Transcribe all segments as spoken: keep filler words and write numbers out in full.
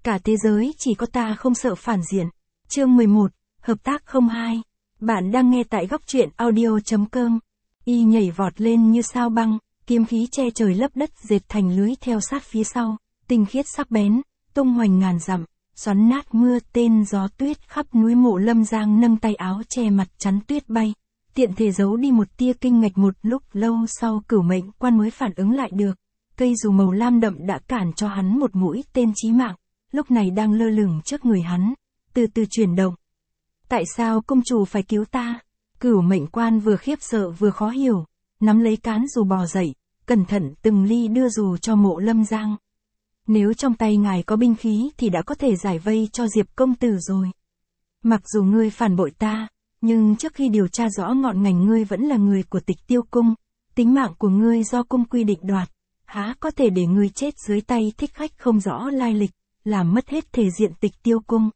Cả thế giới chỉ có ta không sợ phản diện. Chương mười một, hợp tác không hai. Bạn đang nghe tại góc truyện audio chấm com. Y nhảy vọt lên như sao băng, kiếm khí che trời lấp đất dệt thành lưới theo sát phía sau, tinh khiết sắc bén, tung hoành ngàn dặm, xoắn nát mưa tên gió tuyết khắp núi. Mộ Lâm Giang nâng tay áo che mặt chắn tuyết bay, tiện thể giấu đi một tia kinh ngạch. Một lúc lâu sau Cửu Mệnh Quan mới phản ứng lại được, cây dù màu lam đậm đã cản cho hắn một mũi tên chí mạng, lúc này đang lơ lửng trước người hắn, từ từ chuyển động. Tại sao công chủ phải cứu ta? Cửu Mệnh Quan vừa khiếp sợ vừa khó hiểu, nắm lấy cán dù bò dậy, cẩn thận từng ly đưa dù cho Mộ Lâm Giang. Nếu trong tay ngài có binh khí thì đã có thể giải vây cho Diệp công tử rồi. Mặc dù ngươi phản bội ta, nhưng trước khi điều tra rõ ngọn ngành ngươi vẫn là người của Tịch Tiêu Cung, tính mạng của ngươi do cung quy định đoạt, há có thể để ngươi chết dưới tay thích khách không rõ lai lịch, làm mất hết thể diện Tịch Tiêu Cung.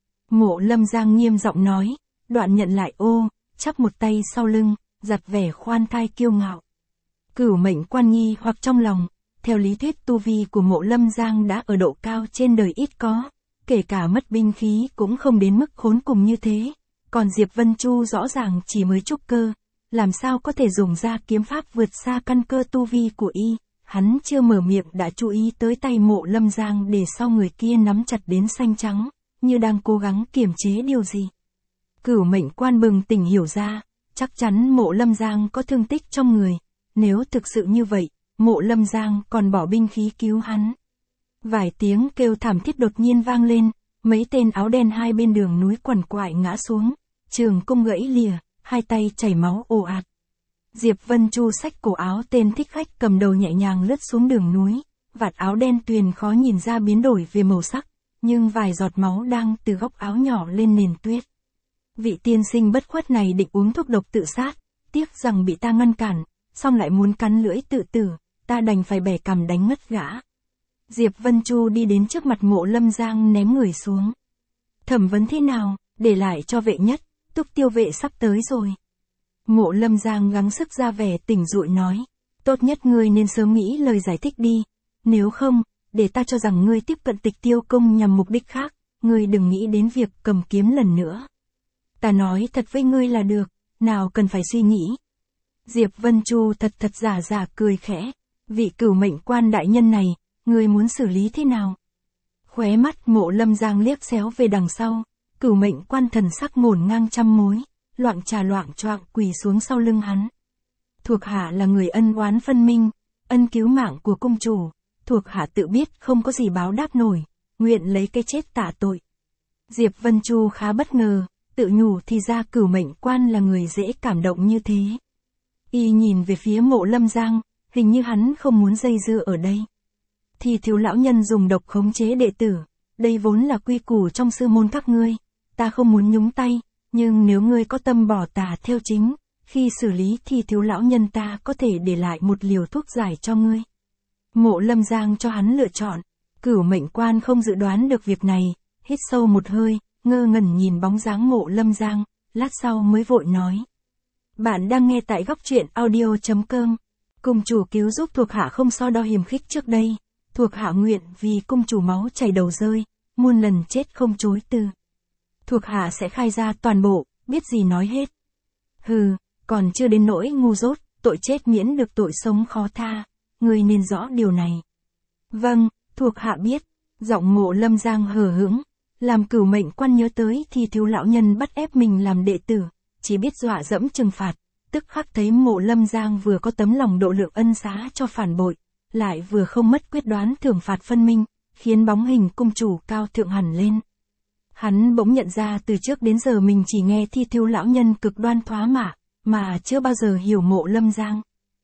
Mộ Lâm Giang nghiêm giọng nói, đoạn nhận lại ô, chắp một tay sau lưng, giặt vẻ khoan thai kiêu ngạo. Cửu Mệnh Quan nghi hoặc trong lòng, theo lý thuyết tu vi của Mộ Lâm Giang đã ở độ cao trên đời ít có, kể cả mất binh khí cũng không đến mức khốn cùng như thế, còn Diệp Vân Chu rõ ràng chỉ mới trúc cơ, làm sao có thể dùng ra kiếm pháp vượt xa căn cơ tu vi của y. Hắn chưa mở miệng đã chú ý tới tay Mộ Lâm Giang để sau người kia nắm chặt đến xanh trắng, như đang cố gắng kiềm chế điều gì. Cửu Mệnh Quan bừng tỉnh hiểu ra, chắc chắn Mộ Lâm Giang có thương tích trong người, nếu thực sự như vậy, Mộ Lâm Giang còn bỏ binh khí cứu hắn. Vài tiếng kêu thảm thiết đột nhiên vang lên, mấy tên áo đen hai bên đường núi quằn quại ngã xuống, trường cung gãy lìa, hai tay chảy máu ồ ạt. Diệp Vân Chu xách cổ áo tên thích khách cầm đầu nhẹ nhàng lướt xuống đường núi, vạt áo đen tuyền khó nhìn ra biến đổi về màu sắc, nhưng vài giọt máu đang từ góc áo nhỏ lên nền tuyết. Vị tiên sinh bất khuất này định uống thuốc độc tự sát, tiếc rằng bị ta ngăn cản, xong lại muốn cắn lưỡi tự tử, ta đành phải bẻ cằm đánh ngất gã. Diệp Vân Chu đi đến trước mặt Mộ Lâm Giang ném người xuống. Thẩm vấn thế nào, để lại cho vệ nhất, Túc Tiêu vệ sắp tới rồi. Mộ Lâm Giang gắng sức ra vẻ tỉnh rụi nói, tốt nhất ngươi nên sớm nghĩ lời giải thích đi, nếu không, để ta cho rằng ngươi tiếp cận Tịch Tiêu Cung nhằm mục đích khác, ngươi đừng nghĩ đến việc cầm kiếm lần nữa. Ta nói thật với ngươi là được, nào cần phải suy nghĩ. Diệp Vân Chu thật thật giả giả cười khẽ, vị Cửu Mệnh Quan đại nhân này, ngươi muốn xử lý thế nào? Khóe mắt Mộ Lâm Giang liếc xéo về đằng sau, Cửu Mệnh Quan thần sắc ngổn ngang trăm mối, loạng trà loạng choạng quỳ xuống sau lưng hắn. Thuộc hạ là người ân oán phân minh, ân cứu mạng của cung chủ, thuộc hạ tự biết không có gì báo đáp nổi, nguyện lấy cái chết tạ tội. Diệp Vân Chu khá bất ngờ, tự nhủ thì ra Cửu Mệnh Quan là người dễ cảm động như thế. Y nhìn về phía Mộ Lâm Giang, hình như hắn không muốn dây dưa ở đây. Thì thiếu lão nhân dùng độc khống chế đệ tử, đây vốn là quy củ trong sư môn các ngươi, ta không muốn nhúng tay, nhưng nếu ngươi có tâm bỏ tà theo chính, khi xử lý thì thiếu lão nhân ta có thể để lại một liều thuốc giải cho ngươi. Mộ Lâm Giang cho hắn lựa chọn, Cửu Mệnh Quan không dự đoán được việc này, hít sâu một hơi, ngơ ngẩn nhìn bóng dáng Mộ Lâm Giang, lát sau mới vội nói. Bạn đang nghe tại góc truyện audio chấm com. Cung chủ cứu giúp thuộc hạ không so đo hiềm khích trước đây, thuộc hạ nguyện vì cung chủ máu chảy đầu rơi, muôn lần chết không chối từ. Thuộc hạ sẽ khai ra toàn bộ, biết gì nói hết. Hừ, còn chưa đến nỗi ngu dốt, tội chết miễn được tội sống khó tha, ngươi nên rõ điều này. Vâng, thuộc hạ biết. Giọng Mộ Lâm Giang hờ hững, làm Cửu Mệnh Quan nhớ tới thì thiếu lão nhân bắt ép mình làm đệ tử, chỉ biết dọa dẫm trừng phạt, tức khắc thấy Mộ Lâm Giang vừa có tấm lòng độ lượng ân xá cho phản bội, lại vừa không mất quyết đoán thưởng phạt phân minh, khiến bóng hình cung chủ cao thượng hẳn lên. Hắn bỗng nhận ra từ trước đến giờ mình chỉ nghe thi thiếu lão nhân cực đoan thoá mạ, mà chưa bao giờ hiểu Mộ Lâm Giang.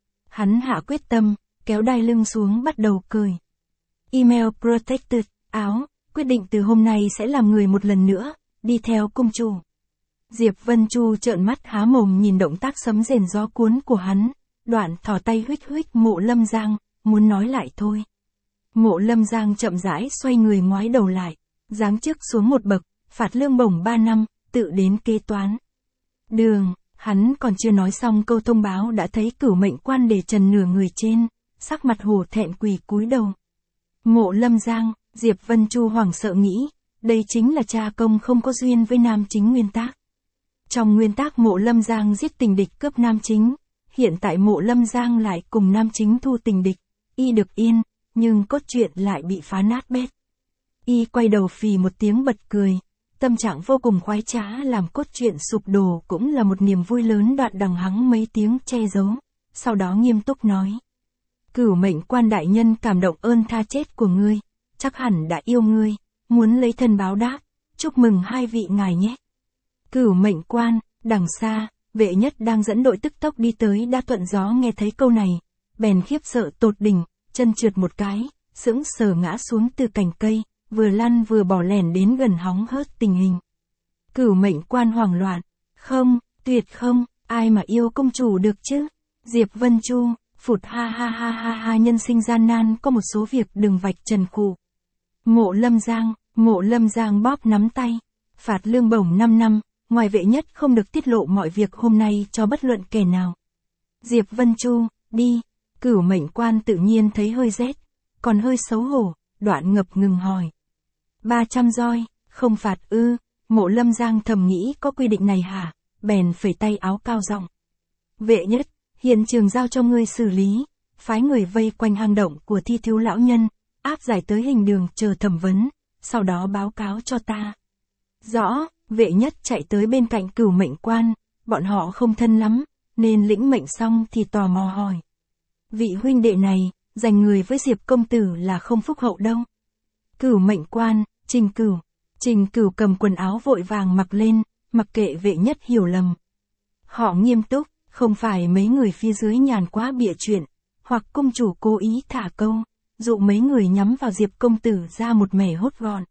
Hắn hạ quyết tâm, kéo đai lưng xuống bắt đầu cười. Email protected, áo, quyết định từ hôm nay sẽ làm người một lần nữa, đi theo cung chủ. Diệp Vân Chu trợn mắt há mồm nhìn động tác sấm rền gió cuốn của hắn, đoạn thò tay huých huých Mộ Lâm Giang, muốn nói lại thôi. Mộ Lâm Giang chậm rãi xoay người ngoái đầu lại, giáng chức xuống một bậc, phạt lương bổng ba năm, tự đến kế toán. Đường, hắn còn chưa nói xong câu thông báo đã thấy Cửu Mệnh Quan để trần nửa người trên, sắc mặt hổ thẹn quỳ cúi đầu. Mộ Lâm Giang, Diệp Vân Chu hoảng sợ nghĩ, đây chính là cha công không có duyên với nam chính nguyên tác. Trong nguyên tác Mộ Lâm Giang giết tình địch cướp nam chính, hiện tại Mộ Lâm Giang lại cùng nam chính thu tình địch, y được yên, nhưng cốt truyện lại bị phá nát bét. Y quay đầu phì một tiếng bật cười, tâm trạng vô cùng khoái trá, làm cốt truyện sụp đổ cũng là một niềm vui lớn. Đoạn đằng hắng mấy tiếng che giấu, sau đó nghiêm túc nói. Cửu Mệnh Quan đại nhân cảm động ơn tha chết của ngươi, chắc hẳn đã yêu ngươi, muốn lấy thân báo đáp, chúc mừng hai vị ngài nhé. Cửu Mệnh Quan, đằng xa, Vệ Nhất đang dẫn đội tức tốc đi tới đã thuận gió nghe thấy câu này, bèn khiếp sợ tột đỉnh, chân trượt một cái, sững sờ ngã xuống từ cành cây, vừa lăn vừa bỏ lẻn đến gần hóng hớt tình hình. Cửu Mệnh Quan hoảng loạn, không, tuyệt không, ai mà yêu công chủ được chứ? Diệp Vân Chu, phụt ha ha ha ha ha, nhân sinh gian nan có một số việc đừng vạch trần khụ. Mộ Lâm Giang, Mộ Lâm Giang bóp nắm tay, phạt lương bổng năm năm, ngoài Vệ Nhất không được tiết lộ mọi việc hôm nay cho bất luận kẻ nào. Diệp Vân Chu, đi. Cửu Mệnh Quan tự nhiên thấy hơi rét, còn hơi xấu hổ, đoạn ngập ngừng hỏi. ba trăm roi, không phạt ư? Mộ Lâm Giang thầm nghĩ có quy định này hả, bèn phẩy tay áo cao giọng. Vệ Nhất, hiện trường giao cho ngươi xử lý, phái người vây quanh hang động của Thi Thiếu lão nhân, áp giải tới hình đường chờ thẩm vấn, sau đó báo cáo cho ta. Rõ. Vệ Nhất chạy tới bên cạnh Cửu Mệnh Quan, bọn họ không thân lắm, nên lĩnh mệnh xong thì tò mò hỏi. Vị huynh đệ này, giành người với Diệp công tử là không phúc hậu đâu. Cửu Mệnh Quan, Trình Cửu. Trình Cửu cầm quần áo vội vàng mặc lên, mặc kệ Vệ Nhất hiểu lầm. Họ nghiêm túc, không phải mấy người phía dưới nhàn quá bịa chuyện, hoặc công chủ cố ý thả câu, dụ mấy người nhắm vào Diệp công tử ra một mẻ hốt gọn.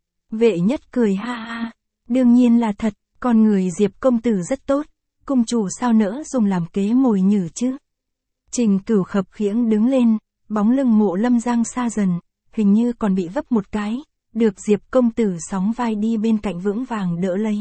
Vệ Nhất cười ha ha, đương nhiên là thật, con người Diệp công tử rất tốt, công chủ sao nỡ dùng làm kế mồi nhử chứ. Trình Cửu khập khiễng đứng lên, bóng lưng Mộ Lâm Giang xa dần, hình như còn bị vấp một cái, được Diệp công tử sóng vai đi bên cạnh vững vàng đỡ lấy.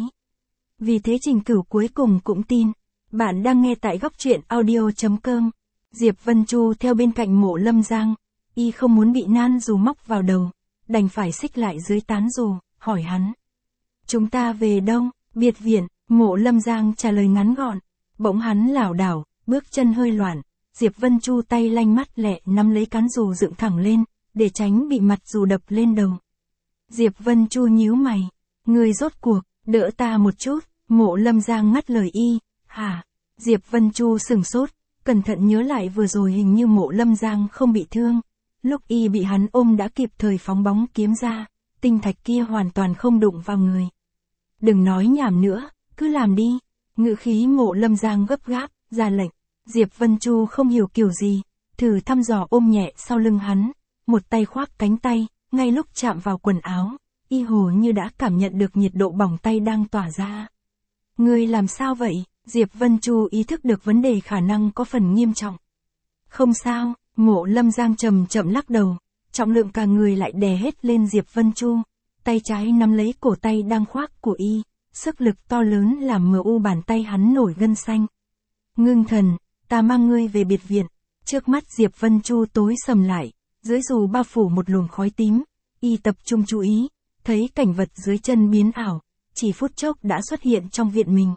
Vì thế Trình Cửu cuối cùng cũng tin. Bạn đang nghe tại góc truyện audio chấm com. Diệp Vân Chu theo bên cạnh Mộ Lâm Giang, y không muốn bị nan dù móc vào đầu, đành phải xích lại dưới tán dù, hỏi hắn. Chúng ta về đâu? Biệt viện. Mộ Lâm Giang trả lời ngắn gọn. Bỗng hắn lảo đảo, bước chân hơi loạn. Diệp Vân Chu tay lanh mắt lẹ nắm lấy cán dù dựng thẳng lên, để tránh bị mặt dù đập lên đầu. Diệp Vân Chu nhíu mày. Người rốt cuộc, đỡ ta một chút. Mộ Lâm Giang ngắt lời y. Hả? Diệp Vân Chu sừng sốt, cẩn thận nhớ lại vừa rồi hình như Mộ Lâm Giang không bị thương. Lúc y bị hắn ôm đã kịp thời phóng bóng kiếm ra, tinh thạch kia hoàn toàn không đụng vào người. Đừng nói nhảm nữa, cứ làm đi. Ngữ khí Mộ Lâm Giang gấp gáp, ra lệnh. Diệp Vân Chu không hiểu kiểu gì, thử thăm dò ôm nhẹ sau lưng hắn, một tay khoác cánh tay, ngay lúc chạm vào quần áo, y hồ như đã cảm nhận được nhiệt độ bỏng tay đang tỏa ra. Ngươi làm sao vậy? Diệp Vân Chu ý thức được vấn đề khả năng có phần nghiêm trọng. Không sao, Mộ Lâm Giang chậm chậm lắc đầu, trọng lượng cả người lại đè hết lên Diệp Vân Chu, tay trái nắm lấy cổ tay đang khoác của y, sức lực to lớn làm mờ u bàn tay hắn nổi gân xanh. Ngưng thần, ta mang ngươi về biệt viện. Trước mắt Diệp Vân Chu tối sầm lại, dưới dù bao phủ một luồng khói tím, y tập trung chú ý, thấy cảnh vật dưới chân biến ảo, chỉ phút chốc đã xuất hiện trong viện mình.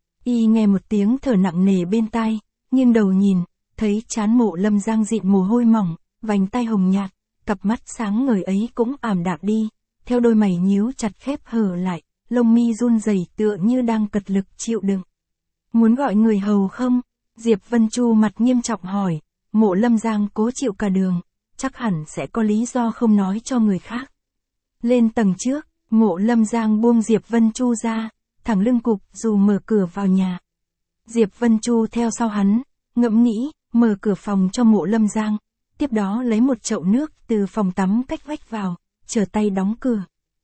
Y nghe một tiếng thở nặng nề bên tai, nghiêng đầu nhìn, thấy trán Mộ Lâm Giang dịn mồ hôi mỏng, vành tay hồng nhạt, cặp mắt sáng ngời ấy cũng ảm đạm đi, theo đôi mày nhíu chặt khép hờ lại, lông mi run rẩy tựa như đang cật lực chịu đựng. Muốn gọi người hầu không? Diệp Vân Chu mặt nghiêm trọng hỏi. Mộ Lâm Giang cố chịu cả đường, chắc hẳn sẽ có lý do không nói cho người khác. Lên tầng trước, Mộ Lâm Giang buông Diệp Vân Chu ra, thẳng lưng cụp dù mở cửa vào nhà. Diệp Vân Chu theo sau hắn, ngẫm nghĩ, mở cửa phòng cho Mộ Lâm Giang, tiếp đó lấy một chậu nước từ phòng tắm cách vách vào, trở tay đóng cửa.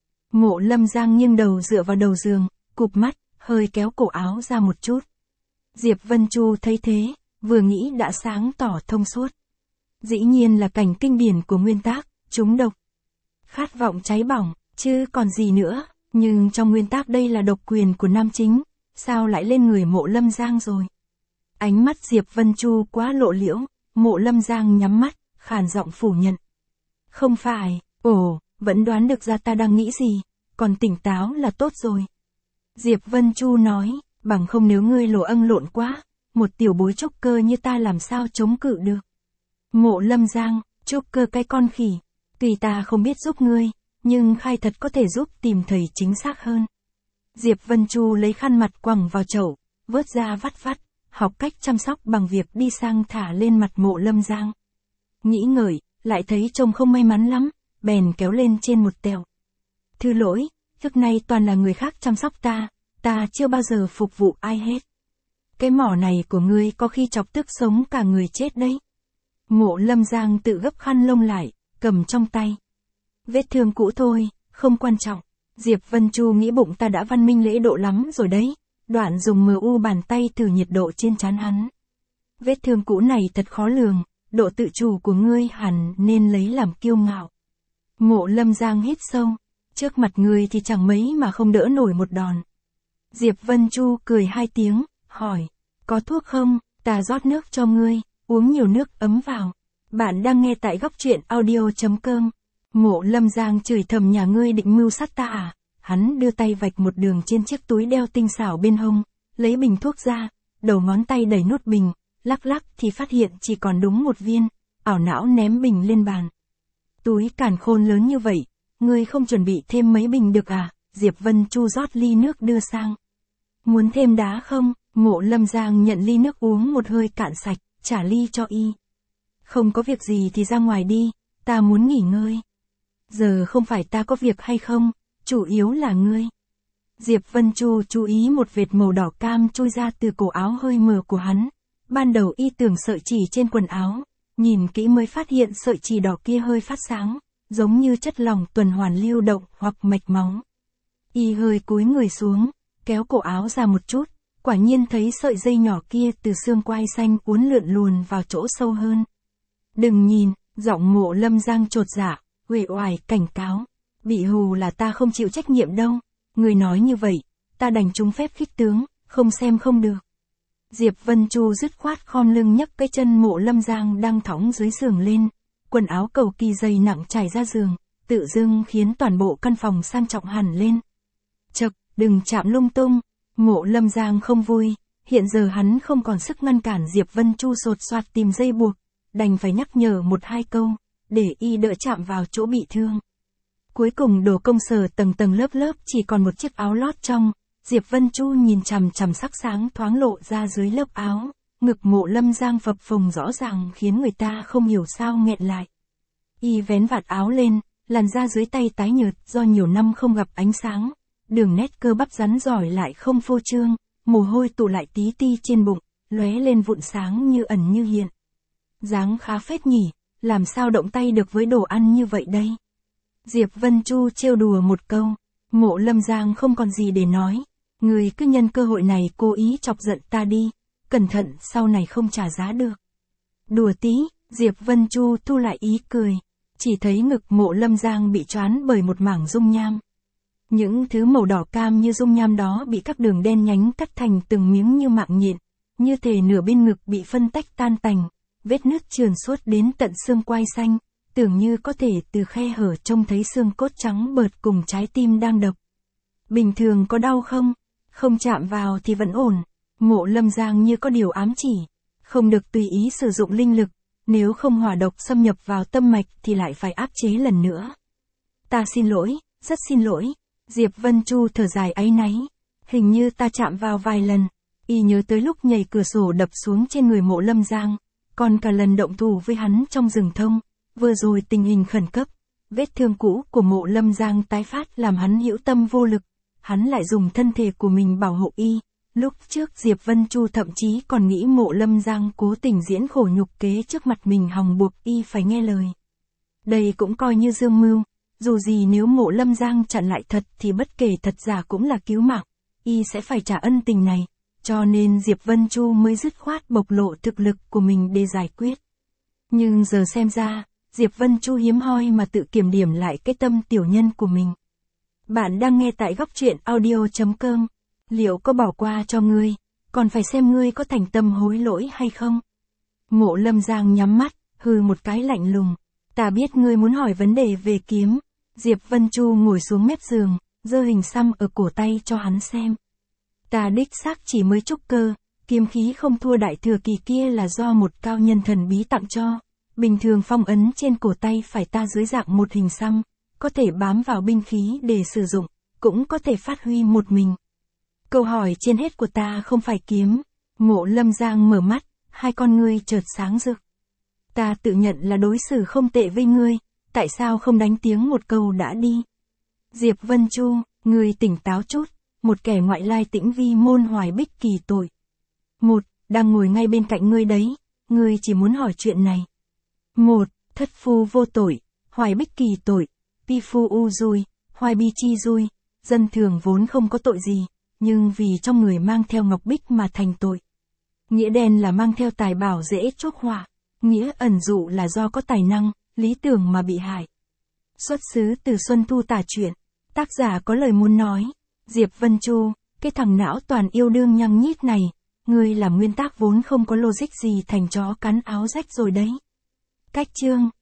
Mộ Lâm Giang nghiêng đầu dựa vào đầu giường, cụp mắt, hơi kéo cổ áo ra một chút. Diệp Vân Chu thấy thế, vừa nghĩ đã sáng tỏ thông suốt. Dĩ nhiên là cảnh kinh điển của nguyên tác, trúng độc. Khát vọng cháy bỏng, chứ còn gì nữa, nhưng trong nguyên tác đây là độc quyền của nam chính, sao lại lên người Mộ Lâm Giang rồi? Ánh mắt Diệp Vân Chu quá lộ liễu, Mộ Lâm Giang nhắm mắt, khàn giọng phủ nhận. Không phải, ồ, vẫn đoán được ra ta đang nghĩ gì, còn tỉnh táo là tốt rồi. Diệp Vân Chu nói, bằng không nếu ngươi lồ âng lộn quá, một tiểu bối trúc cơ như ta làm sao chống cự được. Mộ Lâm Giang, trúc cơ cái con khỉ, tùy ta không biết giúp ngươi, nhưng khai thật có thể giúp tìm thầy chính xác hơn. Diệp Vân Chu lấy khăn mặt quẳng vào chậu, vớt ra vắt vắt, học cách chăm sóc bằng việc đi sang thả lên mặt Mộ Lâm Giang. Nghĩ ngợi, lại thấy trông không may mắn lắm, bèn kéo lên trên một tẹo. Thư lỗi, trước nay toàn là người khác chăm sóc ta, ta chưa bao giờ phục vụ ai hết. Cái mỏ này của ngươi có khi chọc tức sống cả người chết đấy. Mộ Lâm Giang tự gấp khăn lông lại, cầm trong tay. Vết thương cũ thôi, không quan trọng. Diệp Vân Chu nghĩ bụng ta đã văn minh lễ độ lắm rồi đấy. Đoạn dùng mờ u bàn tay thử nhiệt độ trên trán hắn. Vết thương cũ này thật khó lường, độ tự chủ của ngươi hẳn nên lấy làm kiêu ngạo. Mộ Lâm Giang hít sâu, trước mặt ngươi thì chẳng mấy mà không đỡ nổi một đòn. Diệp Vân Chu cười hai tiếng, hỏi, có thuốc không, ta rót nước cho ngươi, uống nhiều nước ấm vào. Bạn đang nghe tại góc truyện audio chấm com. Mộ Lâm Giang chửi thầm nhà ngươi định mưu sát ta à? Hắn đưa tay vạch một đường trên chiếc túi đeo tinh xảo bên hông, lấy bình thuốc ra, đầu ngón tay đẩy nút bình, lắc lắc thì phát hiện chỉ còn đúng một viên, ảo não ném bình lên bàn. Túi càn khôn lớn như vậy, ngươi không chuẩn bị thêm mấy bình được à? Diệp Vân Chu rót ly nước đưa sang. Muốn thêm đá không? Mộ Lâm Giang nhận ly nước uống một hơi cạn sạch, trả ly cho y. Không có việc gì thì ra ngoài đi, ta muốn nghỉ ngơi. Giờ không phải ta có việc hay không, chủ yếu là ngươi. Diệp Vân Chu chú ý một vệt màu đỏ cam trôi ra từ cổ áo hơi mờ của hắn. Ban đầu y tưởng sợi chỉ trên quần áo, nhìn kỹ mới phát hiện sợi chỉ đỏ kia hơi phát sáng, giống như chất lỏng tuần hoàn lưu động hoặc mạch máu. Y hơi cúi người xuống, kéo cổ áo ra một chút, quả nhiên thấy sợi dây nhỏ kia từ xương quai xanh uốn lượn luồn vào chỗ sâu hơn. Đừng nhìn, giọng Mộ Lâm Giang chột dạ, uể oải cảnh cáo. Bị hù là ta không chịu trách nhiệm đâu. Người nói như vậy, ta đành trúng phép khích tướng, không xem không được. Diệp Vân Chu dứt khoát khom lưng nhấc cái chân Mộ Lâm Giang đang thõng dưới giường lên. Quần áo cầu kỳ dày nặng trải ra giường, tự dưng khiến toàn bộ căn phòng sang trọng hẳn lên. Chậc, đừng chạm lung tung. Mộ Lâm Giang không vui, hiện giờ hắn không còn sức ngăn cản Diệp Vân Chu sột soạt tìm dây buộc, đành phải nhắc nhở một hai câu, để y đỡ chạm vào chỗ bị thương. Cuối cùng đồ công sở tầng tầng lớp lớp chỉ còn một chiếc áo lót trong, Diệp Vân Chu nhìn chằm chằm sắc sáng thoáng lộ ra dưới lớp áo, ngực Mộ Lâm Giang phập phồng rõ ràng khiến người ta không hiểu sao nghẹn lại. Y vén vạt áo lên, làn da dưới tay tái nhợt do nhiều năm không gặp ánh sáng, đường nét cơ bắp rắn giỏi lại không phô trương, mồ hôi tụ lại tí ti trên bụng, lóe lên vụn sáng như ẩn như hiện. Dáng khá phết nhỉ, làm sao động tay được với đồ ăn như vậy đây? Diệp Vân Chu trêu đùa một câu, Mộ Lâm Giang không còn gì để nói, người cứ nhân cơ hội này cố ý chọc giận ta đi, cẩn thận sau này không trả giá được. Đùa tí, Diệp Vân Chu thu lại ý cười, chỉ thấy ngực Mộ Lâm Giang bị choán bởi một mảng dung nham. Những thứ màu đỏ cam như dung nham đó bị các đường đen nhánh cắt thành từng miếng như mạng nhện, như thể nửa bên ngực bị phân tách tan tành, vết nứt trườn suốt đến tận xương quai xanh, tưởng như có thể từ khe hở trông thấy xương cốt trắng bợt cùng trái tim đang đập. Bình thường có đau không? Không chạm vào thì vẫn ổn. Mộ Lâm Giang như có điều ám chỉ, không được tùy ý sử dụng linh lực, nếu không hỏa độc xâm nhập vào tâm mạch thì lại phải áp chế lần nữa. Ta xin lỗi, rất xin lỗi. Diệp Vân Chu thở dài áy náy, hình như ta chạm vào vài lần. Y nhớ tới lúc nhảy cửa sổ đập xuống trên người Mộ Lâm Giang, còn cả lần động thủ với hắn trong rừng thông, vừa rồi tình hình khẩn cấp, vết thương cũ của Mộ Lâm Giang tái phát làm hắn hữu tâm vô lực, hắn lại dùng thân thể của mình bảo hộ y. Lúc trước Diệp Vân Chu thậm chí còn nghĩ Mộ Lâm Giang cố tình diễn khổ nhục kế trước mặt mình hòng buộc y phải nghe lời. Đây cũng coi như dương mưu, dù gì nếu Mộ Lâm Giang chặn lại thật thì bất kể thật giả cũng là cứu mạng, y sẽ phải trả ân tình này, cho nên Diệp Vân Chu mới dứt khoát bộc lộ thực lực của mình để giải quyết. Nhưng giờ xem ra, Diệp Vân Chu hiếm hoi mà tự kiểm điểm lại cái tâm tiểu nhân của mình. Bạn đang nghe tại góc truyện audio chấm com. Liệu có bỏ qua cho ngươi, còn phải xem ngươi có thành tâm hối lỗi hay không? Mộ Lâm Giang nhắm mắt, hừ một cái lạnh lùng. Ta biết ngươi muốn hỏi vấn đề về kiếm. Diệp Vân Chu ngồi xuống mép giường, giơ hình xăm ở cổ tay cho hắn xem. Ta đích xác chỉ mới trúc cơ, kiếm khí không thua đại thừa kỳ kia là do một cao nhân thần bí tặng cho. Bình thường phong ấn trên cổ tay phải ta dưới dạng một hình xăm, có thể bám vào binh khí để sử dụng, cũng có thể phát huy một mình. Câu hỏi trên hết của ta không phải kiếm. Ngộ Lâm Giang mở mắt, hai con ngươi chợt sáng rực. Ta tự nhận là đối xử không tệ với ngươi, tại sao không đánh tiếng một câu đã đi? Diệp Vân Chu, ngươi tỉnh táo chút, một kẻ ngoại lai tĩnh vi môn Hoài Bích Kỳ tội. Một, đang ngồi ngay bên cạnh ngươi đấy, ngươi chỉ muốn hỏi chuyện này. Một, thất phu vô tội, Hoài Bích Kỳ tội, pi phu u dui, Hoài Bi chi dui, dân thường vốn không có tội gì, nhưng vì trong người mang theo ngọc bích mà thành tội. Nghĩa đen là mang theo tài bảo dễ chuốc họa, nghĩa ẩn dụ là do có tài năng, lý tưởng mà bị hại. Xuất xứ từ Xuân Thu Tả Truyện, tác giả có lời muốn nói. Diệp Vân Chu, cái thằng não toàn yêu đương nhăng nhít này, ngươi làm nguyên tác vốn không có logic gì thành chó cắn áo rách rồi đấy. Cách chương